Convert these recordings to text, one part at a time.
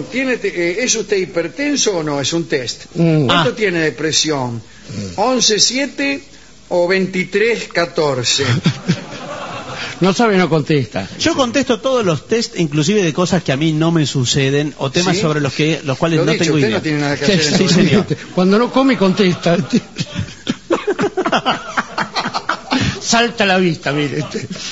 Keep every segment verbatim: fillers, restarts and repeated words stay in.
Atención, ¿tiene, eh, ¿es usted hipertenso o no? Es un test. Mm. ¿Cuánto Ah. tiene de presión? ¿once siete o veintitrés catorce? No sabe, no contesta. Yo contesto todos los test, inclusive de cosas que a mí no me suceden o temas ¿Sí? sobre los que los cuales Lo no dicho, tengo usted idea. no tiene nada que Sí, hacer en sí, todo el día. señor. Cuando no come, contesta. Salta a la vista, mire.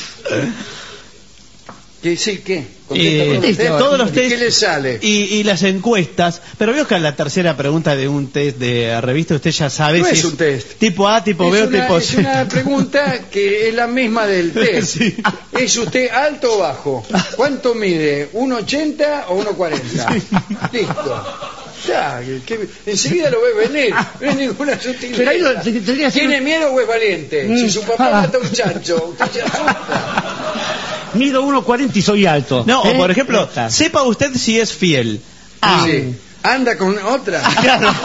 ¿Qué, sí, ¿qué? Eh, Contesta todos los test. todos los ¿Y test qué le sale? y, y las encuestas, pero veo que en la tercera pregunta de un test de revista usted ya sabe No si es un test. tipo A, tipo B Es o una, tipo es C. una pregunta que es la misma del test. Sí. ¿Es usted alto o bajo? ¿Cuánto mide? ¿uno ochenta o uno cuarenta? Listo. Ya, que- enseguida lo ves venir. No es ninguna sutileza. Pero ahí lo- tendría que ser- ¿Tiene miedo o es valiente? Mm. Si su papá Ah. mata a un chancho, usted se asusta. Mido uno cuarenta y soy alto. No, ¿Eh? o por ejemplo, Ya está. sepa usted si es fiel. A. Sí. ¿Anda con otra? Claro.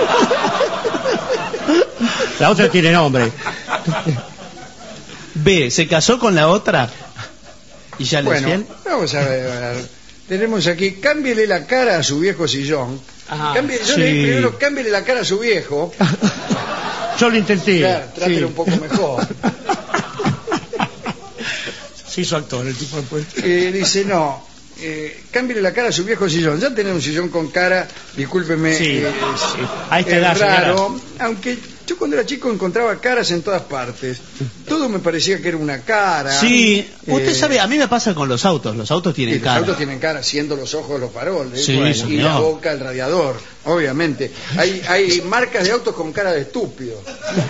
La otra tiene nombre. B. ¿Se casó con la otra? ¿Y ya le es Bueno, fiel? vamos a ver. Tenemos aquí, cámbiele la cara a su viejo sillón. Ajá. Cambie- yo Sí. le digo primero, cámbiele la cara a su viejo. Yo lo intenté. Claro, trátelo Sí. un poco mejor. Se hizo actor el tipo después. Eh, dice, no, eh, cámbiele la cara a su viejo sillón. Ya tener un sillón con cara, discúlpeme, Sí, eh, sí. A esta es edad, raro. Aunque yo cuando era chico encontraba caras en todas partes. Todo me parecía que era una cara. Sí, usted Eh, sabe, a mí me pasa con los autos. Los autos y tienen los cara. autos tienen cara, siendo los ojos los faroles, Sí, bueno, y señor. la boca el radiador, obviamente. Hay, hay marcas de autos con cara de estúpido.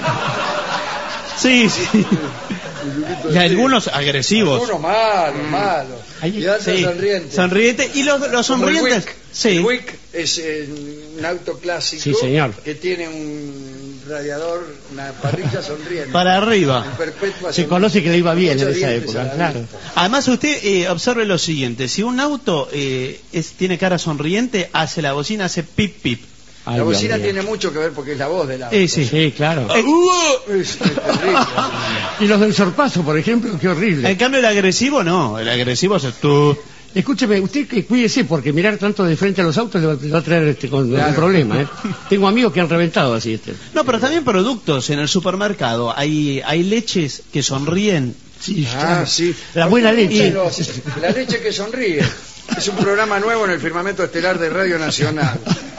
Sí, sí. Y algunos agresivos. Algunos malos, malos. Ahí- Y otros Sí. sonrientes. Sonriente. ¿Y los, los Como el sonrientes? Buick. Sí. El Buick es eh, un auto clásico Sí, señor. que tiene un radiador, una parrilla sonriente. Para arriba. En perpetua Se sonrisa. conoce que le iba bien en Muchos esa dientes época, a la claro. vista. Además, usted eh, observe lo siguiente: si un auto eh, es, tiene cara sonriente, hace la bocina, hace pip pip. Ay, La Dios bocina mío. tiene mucho que ver porque es la voz del auto. Eh, sí. Sí, claro. Eh, Es, es terrible. Y los del sorpaso, por ejemplo, qué horrible. En cambio, el agresivo no. El agresivo hace tú. Escúcheme, usted que cuídese porque mirar tanto de frente a los autos le va, le va a traer este, con, Claro. un problema. ¿eh? Tengo amigos que han reventado así. Este. No, pero también productos en el supermercado. Hay, hay leches que sonríen. Sí, Ah, claro. sí. La buena leche. La leche que sonríe. Es un programa nuevo en el firmamento estelar de Radio Nacional.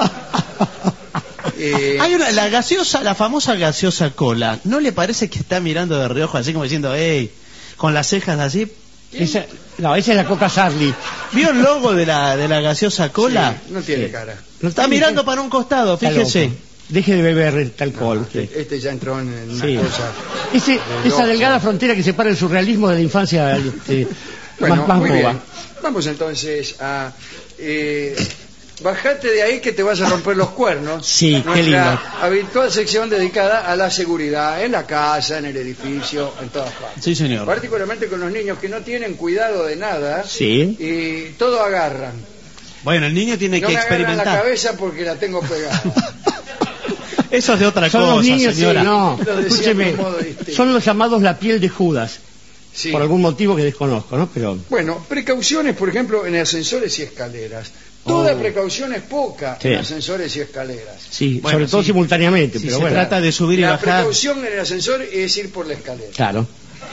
Eh, Hay una, la gaseosa, la famosa gaseosa cola. ¿No le parece que está mirando de reojo así como diciendo, hey, con las cejas así? Esa, no, esa es la Coca Sarli. ¿Vio el logo de la, de la gaseosa cola? sí, no tiene Sí. cara. No Está tiene- mirando para un costado, Está fíjese. loco. Deje de beber alcohol. usted. Este ya entró en una Sí. cosa. Ese- de esa loco. delgada frontera que separa el surrealismo de la infancia este, Bueno, más, más muy boba. bien. Vamos entonces a... Eh, bajate de ahí que te vas a romper los cuernos. Sí, qué Nuestra lindo. habitual sección dedicada a la seguridad en la casa, en el edificio, en todas partes. Sí, señor. Particularmente con los niños que no tienen cuidado de nada Sí. y todo agarran. Bueno, el niño tiene No que me agarran la experimentar. cabeza porque la tengo pegada. Eso es de otra Son cosa, los niños, sí, señora. no. Lo decía Escúcheme, de un modo distinto. son los llamados la piel de Judas, Sí. por algún motivo que desconozco, ¿no? Pero Bueno, precauciones, por ejemplo, en ascensores y escaleras. Toda Oh. precaución es poca Sí. en ascensores y escaleras. sí, Bueno, sobre todo sí. simultáneamente, Si pero se bueno. trata de subir y La bajar. precaución en el ascensor es ir por la escalera Claro,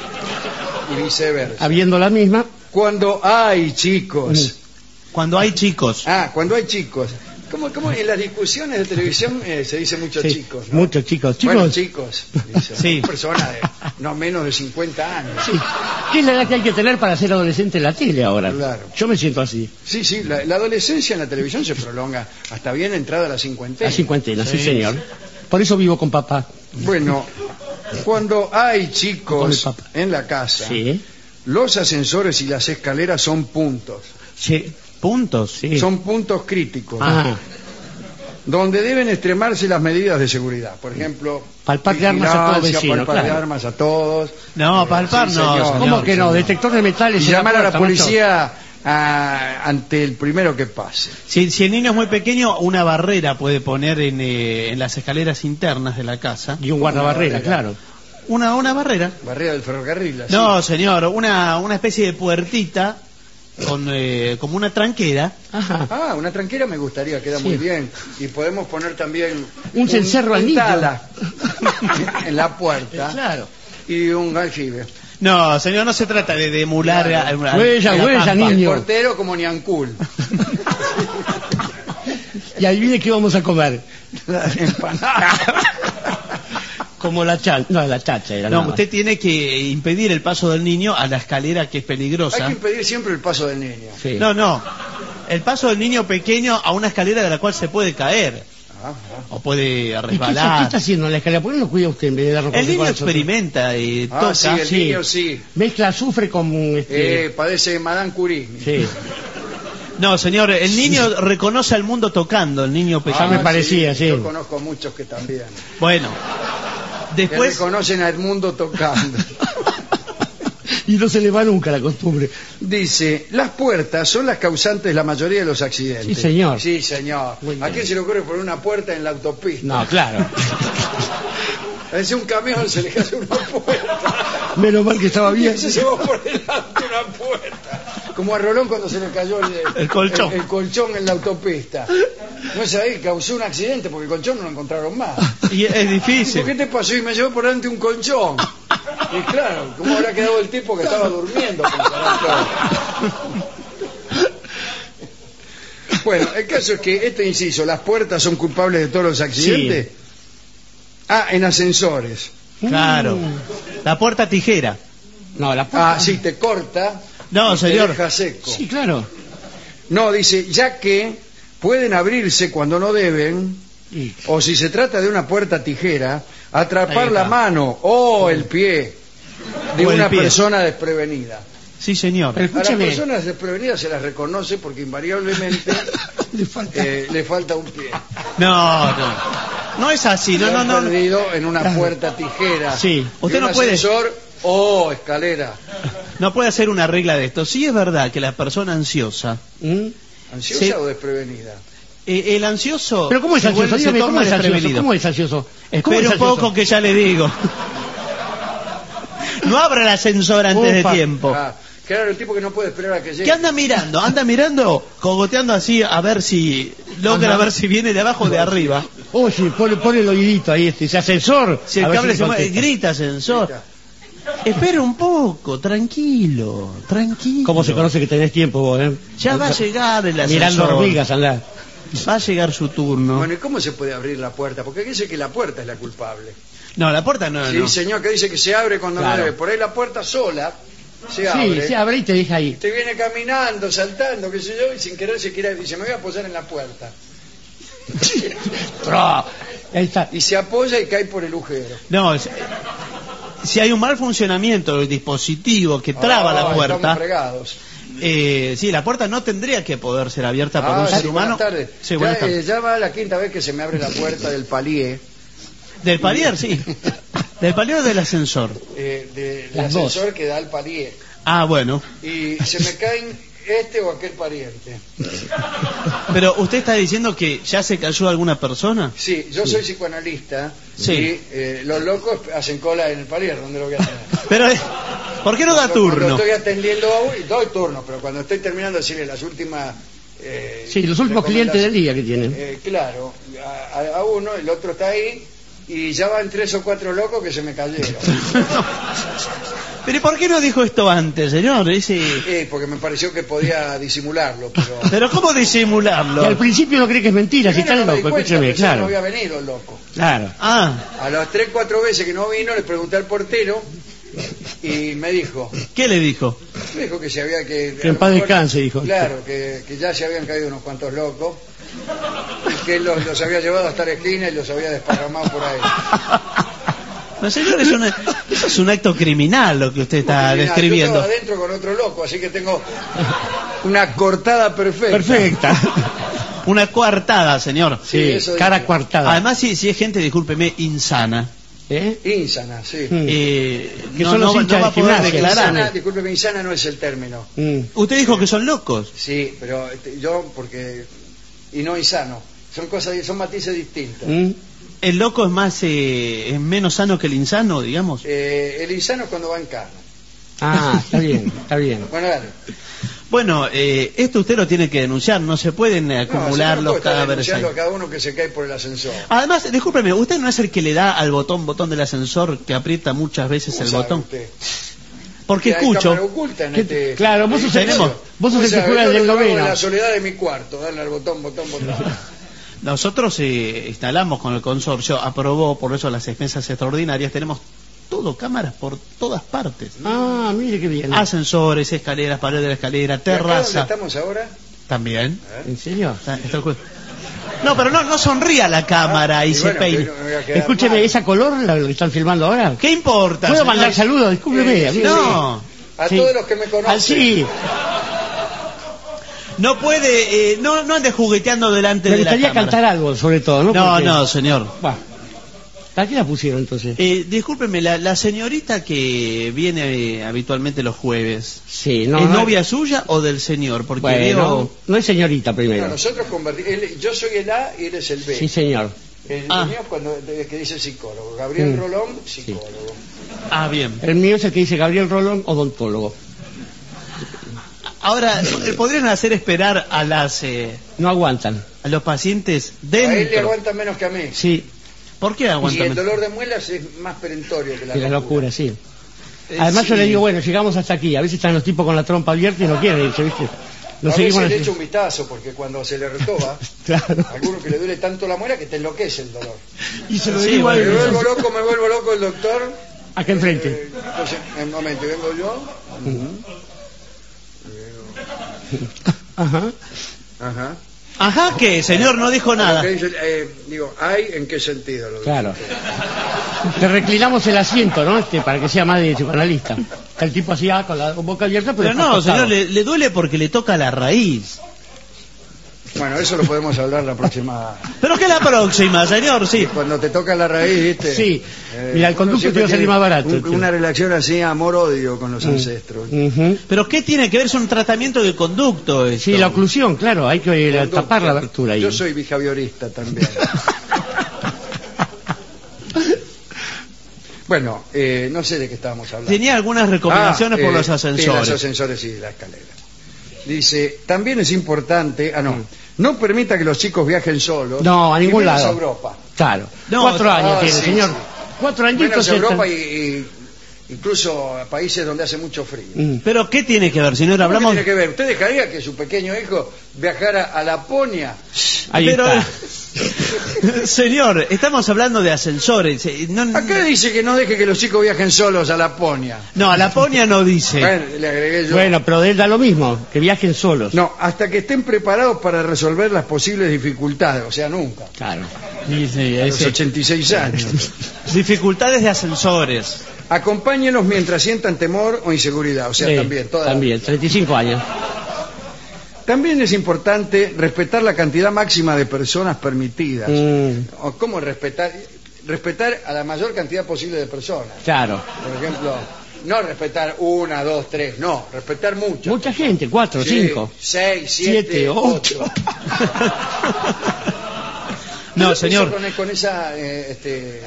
y viceversa. habiendo la misma, Cuando hay chicos. Cuando hay chicos. Ah, cuando hay chicos. ¿Cómo, cómo en las discusiones de televisión eh, se dice muchos sí, chicos? ¿no? muchos chicos, chicos, Bueno, chicos. Dice, Sí. Personas de no menos de cincuenta años. sí. ¿Qué es la edad que hay que tener para ser adolescente en la tele ahora? Claro. Yo me siento así, Sí, sí, la, la adolescencia en la televisión se prolonga hasta bien entrada a la cincuentena. a cincuentena, sí, Sí. señor. Por eso vivo con papá. Bueno, cuando hay Con el chicos papá. en la casa, Sí, los ascensores y las escaleras son puntos. sí, Puntos. sí. Son puntos críticos, Ah, donde deben extremarse las medidas de seguridad. Por ejemplo, Palpar de armas a todo vigilancia, vecino, palpar de claro. armas a todos. No, palpar Sí, no, señor. señor. ¿cómo que no? señor. Detector de metales. Y en llamar a la puerta, macho. policía a- ante el primero que pase. Si, si el niño es muy pequeño, una barrera puede poner en, eh, en las escaleras internas de la casa. Y un guardabarrera, Una claro. Una, una barrera. Barrera del ferrocarril. así. No, señor, una, una especie de puertita con eh, como una tranquera. Ajá. Ah, una tranquera me gustaría, queda Sí. muy bien. Y podemos poner también Un cencerro al un niño. tala en la puerta Claro. y un aljibe. No, señor, no se trata de, de emular Claro. a, a- Huella, a la huella, pampa. niño. El Niño. portero como Niancul. Y adivine qué vamos a comer. Empanada. Como la chacha. No, la chacha era. No, nada más. usted tiene que impedir el paso del niño a la escalera que es Hay peligrosa. que impedir siempre el paso del niño. Sí. No, no. El paso del niño pequeño a una escalera de la cual se puede caer Ah, ah. o puede ¿Y qué, resbalar. qué está haciendo en la escalera? ¿Por qué no lo cuida usted en vez de darlo El niño experimenta y Ah, toca. sí, el Sí. niño sí. Mezcla azufre con este. Eh, padece de Madame Curie. Sí. No, señor, el niño reconoce al mundo tocando, el niño Ya pequeño. me parecía, sí. Yo conozco muchos que también. Bueno, Que después... reconocen al mundo tocando. Y no se le va nunca la costumbre. Dice, las puertas son las causantes de la mayoría de los accidentes. Sí, señor. Sí, señor. Muy bien. ¿A quién se le ocurre poner una puerta en la autopista? No, claro. A veces un camión se le hace una puerta. Menos mal que estaba Y bien. ese se va por delante una puerta. Como a Rolón cuando se le cayó el, El colchón. el, el colchón en la autopista. No es ahí, causó un accidente porque el colchón no lo encontraron más. Y es ¿Por difícil. qué te pasó? Y me llevó por delante un colchón. Y claro, ¿cómo habrá quedado el tipo que estaba durmiendo? Pensarán todos. Bueno, el caso es que este inciso, las puertas son culpables de todos los accidentes. Ah, en ascensores. Claro. La puerta tijera. No, la puerta. Ah, sí, te corta. No, y señor. Te deja seco. Sí, claro. No, dice, ya que pueden abrirse cuando no deben, Y- o si se trata de una puerta tijera, Ahí atrapar está. la mano o el pie de O el una pie. persona desprevenida. Sí, señor. Pero A las escúcheme. personas desprevenidas se las reconoce porque invariablemente Le falta. eh, le falta un pie. No, no. No es así. No, Se no, han no. perdido en una puerta tijera. Sí. de Usted un no puede- ascensor o escalera. No puede hacer una regla de esto. Sí es verdad que la persona ansiosa, ¿Mm? ¿Ansiosa Sí. o desprevenida? eh, el ansioso... Pero ¿cómo es se ansioso? vuelve- se Dígame, torna ¿cómo es ansioso? desprevenido. ¿Cómo es ansioso? ¿Cómo Espere es un ansioso? poco que ya le digo. No abra el ascensor antes Ufa. de tiempo. Ah, claro, el tipo que no puede esperar a que llegue. ¿Qué anda mirando? Anda mirando, cogoteando así a ver si logra Ajá. ver si viene de abajo o de arriba. Oh, sí, pone, pone el oídito ahí, este, ese ascensor. Si el a ver cable le se mueve, contesta. grita ascensor. Grita. Espere un poco, tranquilo, tranquilo. ¿Cómo se conoce que tenés tiempo vos, eh? Ya va a llegar el ascensor. Mirando hormigas, andá. Va a llegar su turno. Bueno, ¿y cómo se puede abrir la puerta? Porque aquí dice que la puerta es la culpable. No, la puerta no, Sí, no. señor, que dice que se abre cuando Claro. no debe. Por ahí la puerta sola se Sí, abre. se abre y te deja ahí. Te viene caminando, saltando, qué sé yo, y sin querer se quiere, dice, me voy a apoyar en la puerta. Tra. Ahí está. Y se apoya y cae por el agujero. No, es- si hay un mal funcionamiento del dispositivo que traba Ah, la estamos puerta, fregados. eh, sí, la puerta no tendría que poder ser abierta por Ah, un sí, ser humano. buenas tardes. Sí, ya, buenas tardes. eh, ya va la quinta vez que se me abre la puerta del palier, Del palier, sí. Del palier o del ascensor. eh, de- del Las dos. ascensor que da al palier. Ah, bueno. Y se me caen este o aquel pariente. Pero usted está diciendo que ya se cayó alguna persona. Sí, yo soy psicoanalista Sí. y eh, los locos hacen cola en el palier, donde lo voy a tener. Pero, eh, ¿por qué no da Cuando- turno? Cuando estoy atendiendo a uno, doy turno, pero cuando estoy terminando de decirle las últimas... eh, Sí, los últimos clientes del día que tienen. eh, claro, a, a- a uno, el otro está ahí, y ya van tres o cuatro locos que se me cayeron. Pero ¿y por qué no dijo esto antes, señor? Ese... Eh, porque me pareció que podía disimularlo, pero... Pero ¿cómo disimularlo? Y al principio no cree que es mentira, si está Primero no me di loco, cuenta, escúcheme, pensé que no claro. había venido el loco. Claro. Ah, A las tres, cuatro veces que no vino, le pregunté al portero y me dijo, ¿qué le dijo? me dijo que se había que... Que en a lo paz mejor- descanse, dijo. Claro, que, que ya se habían caído unos cuantos locos y que él los, los había llevado hasta la esquina y los había desparramado por ahí. No, señor, es una- eso es un acto criminal lo que usted está Criminal. Yo describiendo. estaba adentro con otro loco, así que tengo una cortada perfecta. Perfecta. Una coartada, señor. Sí, Sí, eso cara dije. coartada. Además, si, si es gente, discúlpeme, insana, ¿Eh? Insana, sí. Mm. eh, Que no, son los no- hinchas no va a de poder gimnasia. declarar. Insana, discúlpeme, insana no es el término. Mm. Usted dijo que son locos. Sí, pero este, yo, porque... Y no insano. Son cosas, son matices distintos. Mm. El loco es más, eh, es menos sano que el insano, digamos. Eh, el insano es cuando va en cana. Ah, está bien, está bien. Bueno, dale. Bueno, eh, esto usted lo tiene que denunciar, no se pueden eh, acumular no, los no puede estar cadáveres ahí. denunciando a cada uno que se cae por el ascensor. Además, discúlpeme, ¿usted no es el que le da al botón, botón del ascensor que aprieta muchas veces ¿Cómo el sabe botón? usted? Porque Que hay escucho... cámara oculta en ¿Qué- este- claro, vos sos el- tenemos. vos sos el que sabe, juega yo del lo hago noveno. en la soledad de mi cuarto, darle al botón, botón, botón. Nosotros eh, instalamos con el consorcio, aprobó por eso las expensas extraordinarias, tenemos todo, cámaras por todas partes. Ah, mire qué bien. Ascensores, escaleras, pared de la escalera, ¿Y acá donde terraza. estamos ahora? También. ¿En serio? Está- está el juez. No, pero no, no sonría la cámara y Y se bueno, peine. que no me voy a quedar Escúcheme, mal. ¿esa color la la están filmando ahora? ¿Qué importa? ¿Puedo señor? mandar saludos? Discúlpeme. Eh, a mí- No, A Sí. todos los que me conocen. Ah, sí, no puede, eh, no, no ande jugueteando delante me de la gustaría cámara. cantar algo, sobre todo, ¿no? No, Porque- no, señor. Bah. ¿Para qué la pusieron entonces? Eh, discúlpeme, la, la señorita que viene eh, habitualmente los jueves, Sí, no. ¿es no- novia suya o del señor? Porque Bueno, veo... no es señorita No, primero. nosotros convertimos. Yo soy el A y él es el B. Sí, señor. El Ah. mío cuando de- que dice psicólogo. Gabriel Mm. Rolón, psicólogo. Ah, bien. El mío es el que dice Gabriel Rolón, odontólogo. Ahora, eh, ¿podrían hacer esperar a las eh, No aguantan. a los pacientes A él le dentro? aguanta menos que a mí. Sí, ¿Por qué Y aguantan? el dolor de muelas es más perentorio que la, que la locura, sí. Eh, Además yo sí. le digo, bueno, llegamos hasta aquí. A veces están los tipos con la trompa abierta y no quieren irse, ¿viste? Nos a seguimos veces le así. echo un vistazo porque cuando se le retoba, Claro. a alguno que le duele tanto la muela que te enloquece el dolor. Y se lo Sí, digo bueno, a Me él. vuelvo loco, me vuelvo loco el doctor. Acá enfrente. Eh, entonces, en un momento, vengo yo. Ajá. Ajá. Ajá, ¿qué? Señor, no dijo nada. Lo que dice, eh, digo, ¿hay en qué sentido? Lo Claro. dice? Te reclinamos el asiento, ¿no? Este, para que sea más de psicoanalista. Está el tipo así, ah, con la boca abierta, pero, Pero no, acostado. señor, le, le duele porque le toca la raíz. Bueno, eso lo podemos hablar la próxima. Pero que la próxima, señor, sí. Cuando te toca la raíz, ¿viste? Sí. Eh, Mira, el uno conducto te siempre iba a salir tiene más barato. un- una relación así, amor-odio con los Mm. ancestros. Ujú. Pero ¿qué tiene que ver? Es un tratamiento de conducto esto. Sí, la oclusión, claro, hay que eh, Conducto. tapar la abertura ahí. Yo soy behaviorista también. Bueno, eh, no sé de qué estábamos hablando. Tenía algunas recomendaciones Ah, por eh, los sí, ascensores. los ascensores y la escalera. Dice, también es importante, ah no, no permita que los chicos viajen solos. No, a ningún y menos lado. a Europa. Claro. No, Cuatro años ah, tiene, sí, señor. sí. Cuatro añitos. Menos a ya Europa y, está- y incluso a países donde hace mucho frío. Mm. Pero ¿qué tiene que ver, señor? ¿Cómo Hablamos... que tiene que ver? ¿Usted dejaría que su pequeño hijo viajara a Laponia? Ahí Pero, está. señor, estamos hablando de ascensores. eh, No, Acá dice que no deje que los chicos viajen solos a Laponia. no, a Laponia no dice. Bueno, le agregué yo. Bueno, pero de él da lo mismo, que viajen solos. No, hasta que estén preparados para resolver las posibles dificultades, o sea, nunca. Claro. Dice, A los ese- ochenta y seis años. dificultades de ascensores. Acompáñenos mientras sientan temor o inseguridad, o sea, Sí, también. Toda la- También, treinta y cinco años. También es importante respetar la cantidad máxima de personas permitidas. Mm, O ¿Cómo respetar? Respetar a la mayor cantidad posible de personas. claro. Por ejemplo, no respetar una, dos, tres, no, respetar mucho. Mucha gente, cuatro, Sí, cinco. seis, siete, Siete, ocho. ocho. No, Yo señor. Con, con esa eh, este,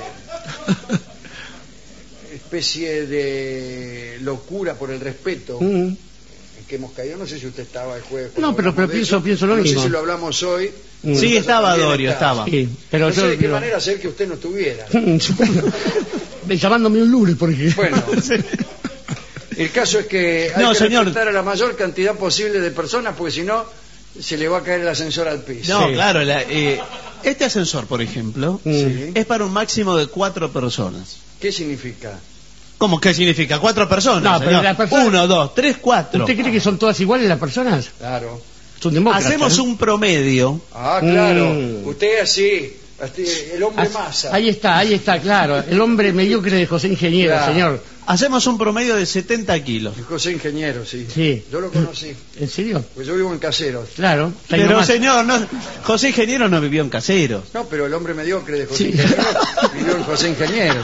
especie de locura por el respeto Mm. en que hemos caído. No sé si usted estaba el jueves. No, cuando pero- hablamos pero de pienso- eso. pienso lo no mismo. sé si lo hablamos hoy. Mm. Sí, estaba También Dorio, está. estaba. Sí, pero no sé yo- de qué pero- manera hacer que usted no estuviera. Llamándome un lunes, por ejemplo. Bueno, el caso es que hay No, que señor. respetar a la mayor cantidad posible de personas, porque si no, se le va a caer el ascensor al piso. No, Sí. claro, la- eh, este ascensor, por ejemplo, Mm. Sí. es para un máximo de cuatro personas. ¿Qué significa? ¿Cómo qué significa? Cuatro personas. No, pero señor. la persona- Uno, dos, tres, cuatro. ¿Usted cree que son todas iguales las personas? Claro. Son demócratas. Hacemos ¿eh? un promedio. Ah, claro. Mm. Usted así, así, el hombre As- masa. Ahí está, ahí está, claro. El hombre mediocre de José Ingeniero, Claro. señor. Hacemos un promedio de setenta kilos. José Ingeniero, sí. Sí. Yo lo conocí, ¿En serio? pues yo vivo en Caseros. Claro. está ahí Pero nomás. señor, no, José Ingeniero no vivió en Caseros. No, pero el hombre mediocre de José Sí. Ingeniero vivió en José Ingeniero.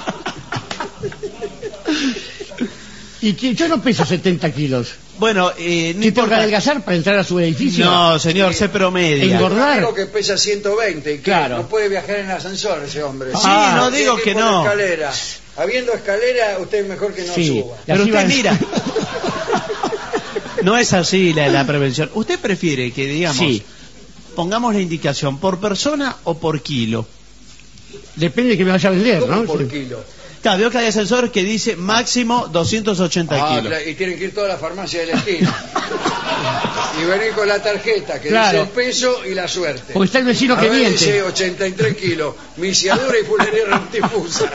Y que yo no peso setenta kilos. Bueno, eh, no ¿Qué tengo que importa. adelgazar para entrar a su edificio? No, señor, Sí. se promedia. Engordar. Digo que pesa ciento veinte y que Claro. no puede viajar en ascensor ese hombre. Sí, Ah, no Tiene digo ir que por no. escalera. Habiendo escalera, usted es mejor que no Sí. suba. Y Pero así usted van- mira. No es así la, la prevención. ¿Usted prefiere que, digamos, Sí. pongamos la indicación por persona o por kilo? Depende de que me vaya a vender, ¿Cómo ¿no? por Sí. kilo? Claro, veo que hay ascensores que dice máximo doscientos ochenta Ah, kilos. claro, y tienen que ir toda la farmacia de la esquina. Y venir con la tarjeta que Claro. dice el peso y la suerte. Porque está el vecino A que ver, miente. dice ochenta y tres kilos, misiadura y funería rectifusa.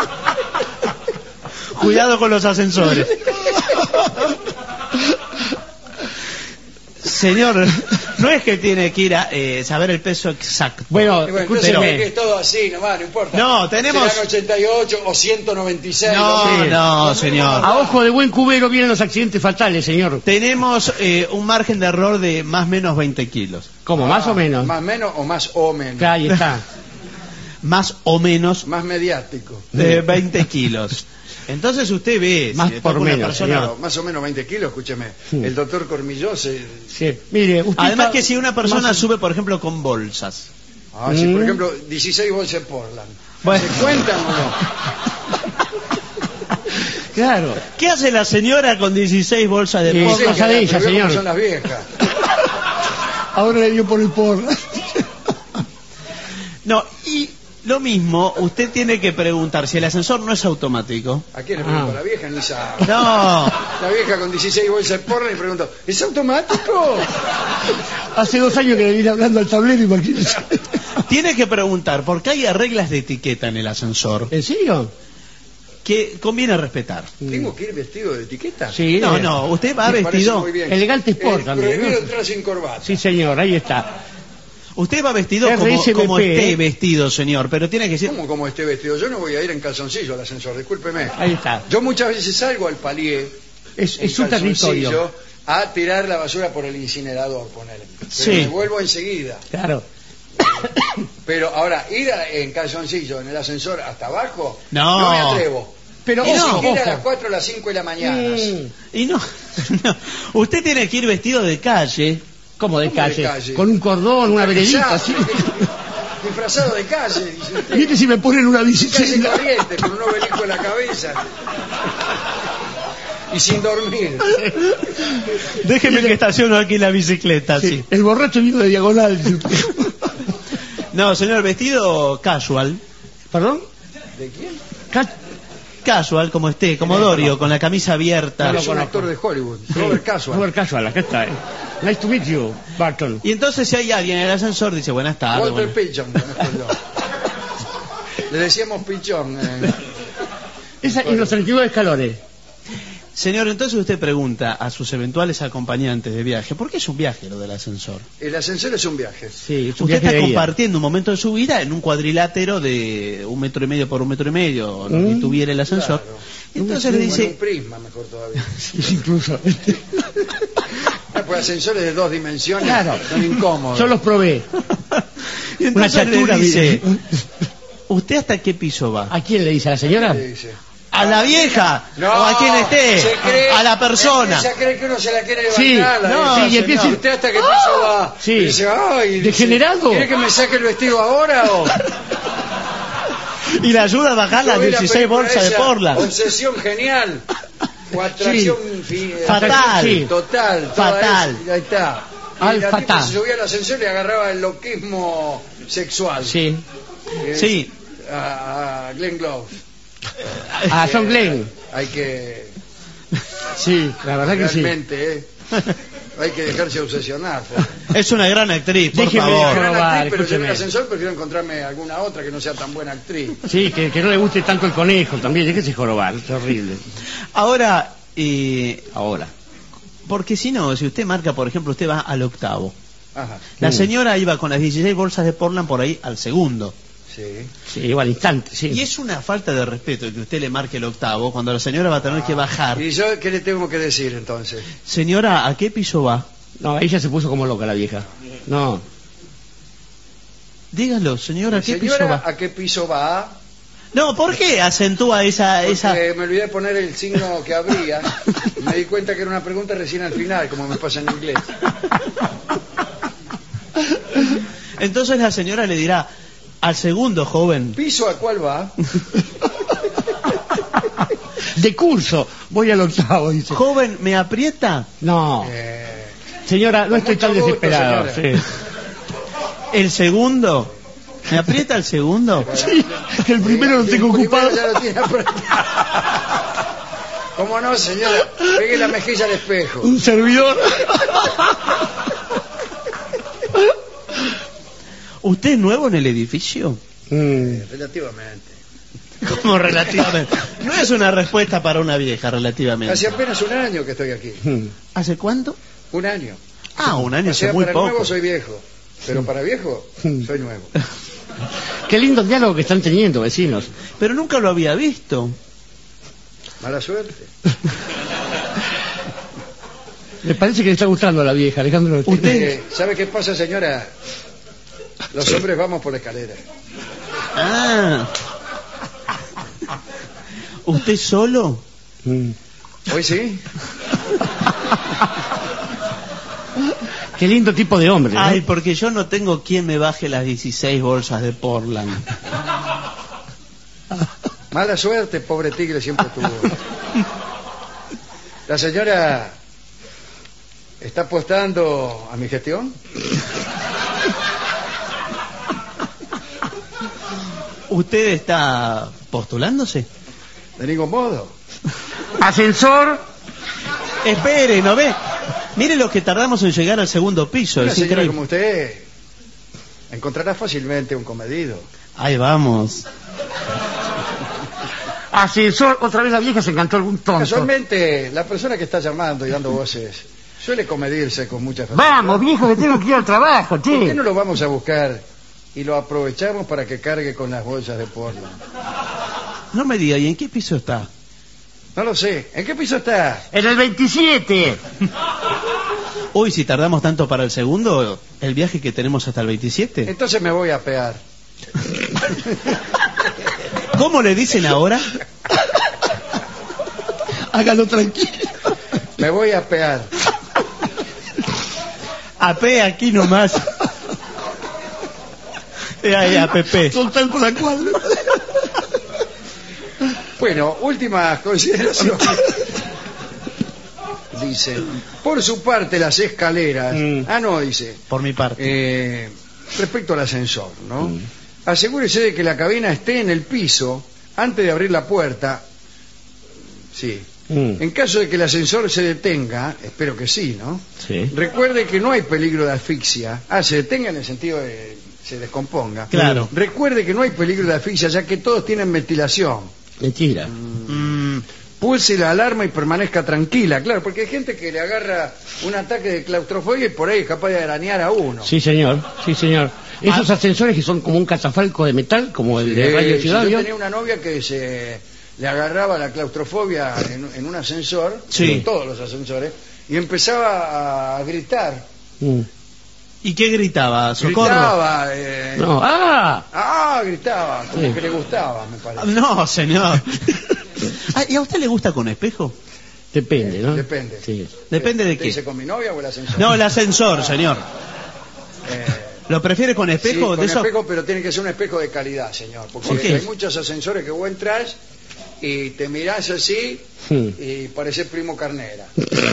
Cuidado con los ascensores. Señor, no es que tiene que ir a eh, saber el peso exacto. Bueno, Y bueno, entonces escúcheme. que es todo así, nomás, no importa. No, tenemos- Serán ochenta y ocho o ciento noventa y seis. No, sé. no, Lo señor. mismo. A ojo de buen cubero vienen los accidentes fatales, señor. Tenemos eh, un margen de error de más o menos veinte kilos. ¿Cómo? ¿Más o menos? Más menos o más o menos. Claro, ahí está. Más o menos Más mediático. de veinte kilos. Entonces usted ve... Más si le por toca una menos, persona- señor. Claro, más o menos veinte kilos, escúcheme. Sí. El doctor Cormilló se... Sí. Mire, usted Además está- que si una persona más- sube, por ejemplo, con bolsas. Ah, sí, por Mm. ejemplo, dieciséis bolsas de Portland. Bueno. ¿Se cuentan o no? Claro. ¿Qué hace la señora con dieciséis bolsas de Eh, porro? Sí, cosa que de la- ella, pero veo cómo señor. son las viejas. Ahora le dio por el porno. No, y lo mismo, usted tiene que preguntar si el ascensor no es automático. ¿A quién le pregunto? Ah. La vieja ni sabe. No, La vieja con dieciséis bolsas de Portland y pregunto, ¿es automático? Hace dos años que le vine hablando al tablero, imagínese. tiene que preguntar porque hay reglas de etiqueta en el ascensor ¿En serio? que conviene respetar. ¿Tengo que ir vestido de etiqueta? Sí. No, eh. no, usted va Me parece vestido, muy bien. Elegante sport Eh, también, Prohibido ¿no? entrar sin corbata. Sí, señor, ahí está. usted va vestido R como, S V P, como esté ¿eh? vestido, señor, pero tiene que ser... ¿Cómo como esté vestido? Yo no voy a ir en calzoncillo al ascensor, discúlpeme. Ahí está. Yo muchas veces salgo al palier Es, en es su territorio. calzoncillo a tirar la basura por el incinerador, ponele. Pero Sí. me vuelvo enseguida. Claro. Pero ahora, ir a- en calzoncillo en el ascensor hasta abajo, No. me atrevo. Pero Ni ojo, siquiera a las ojo. cuatro o las cinco de la mañana. Mm. Y no, no, usted tiene que ir vestido de calle. ¿Cómo de ¿Cómo de calle? calle? Con un cordón, una veredita, Ya, así. Disfrazado de calle, dice usted. Mire si me ponen una Calle bicicleta. corriente, con un obelisco en la cabeza. Y sin dormir. Déjeme que estaciono aquí la bicicleta, sí. Sí, el borracho vino de diagonal. No, señor, vestido casual. ¿Perdón? ¿De quién? Ca- Casual, como esté, como Dorio, con la camisa abierta. No lo Es un conozco. actor de Hollywood, Sí. Robert Casual. Robert Casual, acá está. eh. Nice to meet you, Barton. Y entonces si hay alguien en el ascensor, dice, buenas tardes. Walter buenas- Pichon, conozco yo. Le decíamos Pichón. eh. Esa en los treinta y nueve escalones. Señor, entonces usted pregunta a sus eventuales acompañantes de viaje, ¿por qué es un viaje lo del ascensor? El ascensor es un viaje. Sí, es un Usted viaje está de ida. compartiendo un momento de su vida en un cuadrilátero de un metro y medio por un metro y medio, lo que Mm, tuviera el ascensor. claro. Y entonces le O en un dice, prisma, mejor todavía. Incluso. Ah, pues ascensores de dos dimensiones Claro. son incómodos. Yo los probé. y Una entonces le chatura, dice, mire. ¿usted hasta qué piso va? ¿A quién le dice? ¿A la señora? Le dice. ¿A la vieja? No, ¿O a quien esté? se cree- ¿A la persona? Ella cree que uno se la quiere Sí, levantar. la no, vieja. sí, y señor. empieza. ¿Usted hasta qué piso va? Sí. Y dice, ay, dice, ¿Degenerado? ¿Quiere que me saque el vestido ahora o...? Y le ayuda a bajar las Yo vi la dieciséis película bolsas de esa, Portland. Obsesión genial. O atracción fi- Fatal. sí, total. toda Fatal. esa- ahí está. Y Al la tipa fatal. se subía al ascensor y agarraba el loquismo sexual. Sí. Eh, Sí. A, a Glenn Close. A John Glenn. Hay que... Sí, la verdad que sí. Realmente, ¿eh? Hay que dejarse obsesionar. por- Es una gran actriz, por Déjeme favor. dejar- Gran va, actriz, pero yo en el escúcheme. ascensor prefiero encontrarme alguna otra que no sea tan buena actriz. Sí, que, que no le guste tanto el conejo también. Déjese jorobar, es horrible. Ahora, eh, Ahora. porque si no, si usted marca, por ejemplo, usted va al octavo. Ajá, La Mm. señora iba con las dieciséis bolsas de Portland por ahí al segundo. sí. Sí, igual instante, sí. Y es una falta de respeto que usted le marque el octavo cuando la señora va a tener que bajar. ¿Y yo qué le tengo que decir entonces? Señora, ¿a qué piso va? No, ella se puso como loca la vieja. No. Dígalo, señora, ¿a qué piso Señora, va? ¿a qué piso va? No, ¿por qué acentúa esa... Porque esa... me olvidé de poner el signo que habría. Me di cuenta que era una pregunta recién al final, como me pasa en inglés. Entonces la señora le dirá, al segundo joven, ¿Piso a cuál va? De curso, voy al octavo, dice. Joven, ¿me aprieta? No, Eh, señora, no con estoy mucho tan gusto, desesperado. señora. Sí. ¿El segundo? ¿Me aprieta el segundo? Sí, que el primero lo el tengo primero ocupado. ya lo tiene apretado. ¿Cómo no, señora? Pegue la mejilla al espejo. Un servidor. ¿Usted es nuevo en el edificio? Mm. Relativamente. Como relativamente. No es una respuesta para una vieja, relativamente. Hace apenas un año que estoy aquí. Mm. ¿Hace cuánto? Un año. Ah, un año, O sea, hace muy para poco. nuevo soy viejo. Pero para viejo, soy nuevo. Qué lindo diálogo que están teniendo, vecinos. Pero nunca lo había visto. Mala suerte. Me parece que le está gustando a la vieja, Alejandro. Usted- Eh, ¿Sabe qué pasa, señora? Los hombres vamos por la escalera. Ah. ¿Usted solo? Mm. ¿Hoy sí? Qué lindo tipo de hombre, ¿no? Ay, porque yo no tengo quien me baje las dieciséis bolsas de Portland. Mala suerte, pobre tigre, siempre tuvo. ¿La señora está apostando a mi gestión? ¿Usted está postulándose? De ningún modo. Ascensor. Espere, ¿no ve? Mire lo que tardamos en llegar al segundo piso. Una Es señora increíble. como usted encontrará fácilmente un comedido. Ahí vamos. Ascensor. Otra vez la vieja se encantó algún tonto. Casualmente, la persona que está llamando y dando voces suele comedirse con mucha facilidad. Vamos, viejo, que tengo que ir al trabajo, ¿Por qué che. no lo vamos a buscar y lo aprovechamos para que cargue con las bolsas de Portland? No me diga, ¿y en qué piso está? No lo sé. ¿En qué piso está? En el veintisiete. Uy, si tardamos tanto para el segundo, el viaje que tenemos hasta el veintisiete. Entonces me voy a pegar. ¿Cómo le dicen ahora? Hágalo tranquilo. Me voy a pegar. A P aquí nomás. Eh, ahí, a Pepe. Total por la cuadra. Bueno, últimas consideraciones. Dice, por su parte las escaleras. Mm. Ah, no, dice. Por mi parte. Eh, respecto al ascensor, ¿no? Mm. Asegúrese de que la cabina esté en el piso antes de abrir la puerta. Sí. Mm. En caso de que el ascensor se detenga, espero que sí, ¿no? Sí. Recuerde que no hay peligro de asfixia. Ah, se detenga en el sentido de se descomponga. Claro. Recuerde que no hay peligro de asfixia, ya que todos tienen ventilación. Mentira. Mm, Pulse la alarma y permanezca tranquila, claro, porque hay gente que le agarra un ataque de claustrofobia y por ahí es capaz de arañar a uno. Sí, señor. Sí, señor. Esos ascensores que son como un catafalco de metal, como el de Eh, Radio si Ciudad. yo ¿vio? tenía una novia que se le agarraba la claustrofobia en, en un ascensor, Sí. en todos los ascensores, y empezaba a gritar. Mm. ¿Y qué gritaba? ¿Socorro? Gritaba, eh, No. ¡Ah! ah, gritaba, como Sí. que le gustaba, me parece. No, señor. Ah, ¿y a usted le gusta con espejo? Depende, ¿no? Depende. Sí. Depende de ¿Te qué. dice con mi novia o el ascensor? No, el ascensor, señor. Eh, ¿Lo prefiere con sí, espejo? con de eso? espejo, pero tiene que ser un espejo de calidad, señor. Porque ¿Por qué? hay muchos ascensores que vos entras y te mirás así Hmm. y pareces Primo Carnera.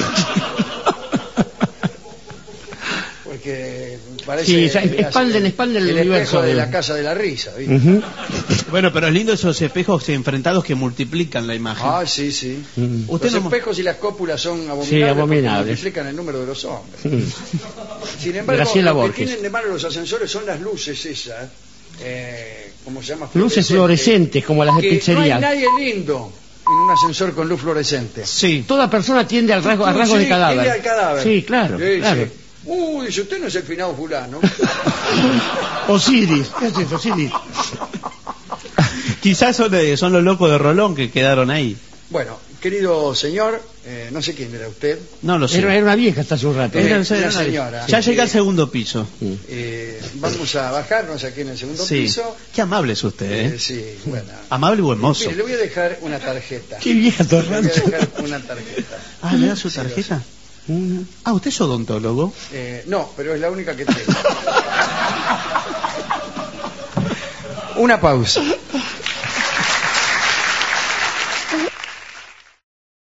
Porque parece Sí, ya, el- expanden, expanden el el universo espejo de de- la casa de la risa, ¿viste? Ujú. Bueno, pero es lindo esos espejos enfrentados que multiplican la imagen. Ah, sí, sí. Mm. Usted Los no- espejos y las cópulas son abominables, Sí, porque abominables. multiplican el número de los hombres. Mm. Sin embargo, Graciela lo que Borges. tienen de malo los ascensores son las luces esas, eh, ¿cómo se llama? Luces fluorescentes, como las de Que pizzería. No hay nadie lindo en un ascensor con luz fluorescente. Sí. Toda persona tiende al rasgo, a rasgos Sí, de cadáver. tiende al cadáver. Sí, claro, Sí, claro. sí. Uy, dice, usted no es el finado fulano. Osiris. ¿Qué es eso, Osiris? Quizás son, de- son los locos de Rolón que quedaron ahí. Bueno, querido señor, eh, no sé quién era usted. No lo sé. Era, era una vieja hasta hace un rato. Era- Era- una era- señora. Ya Sí. llega al segundo piso. Mm. Eh, vamos a bajarnos aquí en el segundo Sí. piso. Qué amable es usted, ¿eh? Eh, sí, bueno. Amable y buen mozo. Mire, le voy a dejar una tarjeta. Qué vieja Le voy a torrante. dejar una tarjeta. Ah, ¿le da su Sí, lo tarjeta? sé. Mm. Ah, ¿usted es odontólogo? Eh, no, pero es la única que tengo. Una pausa.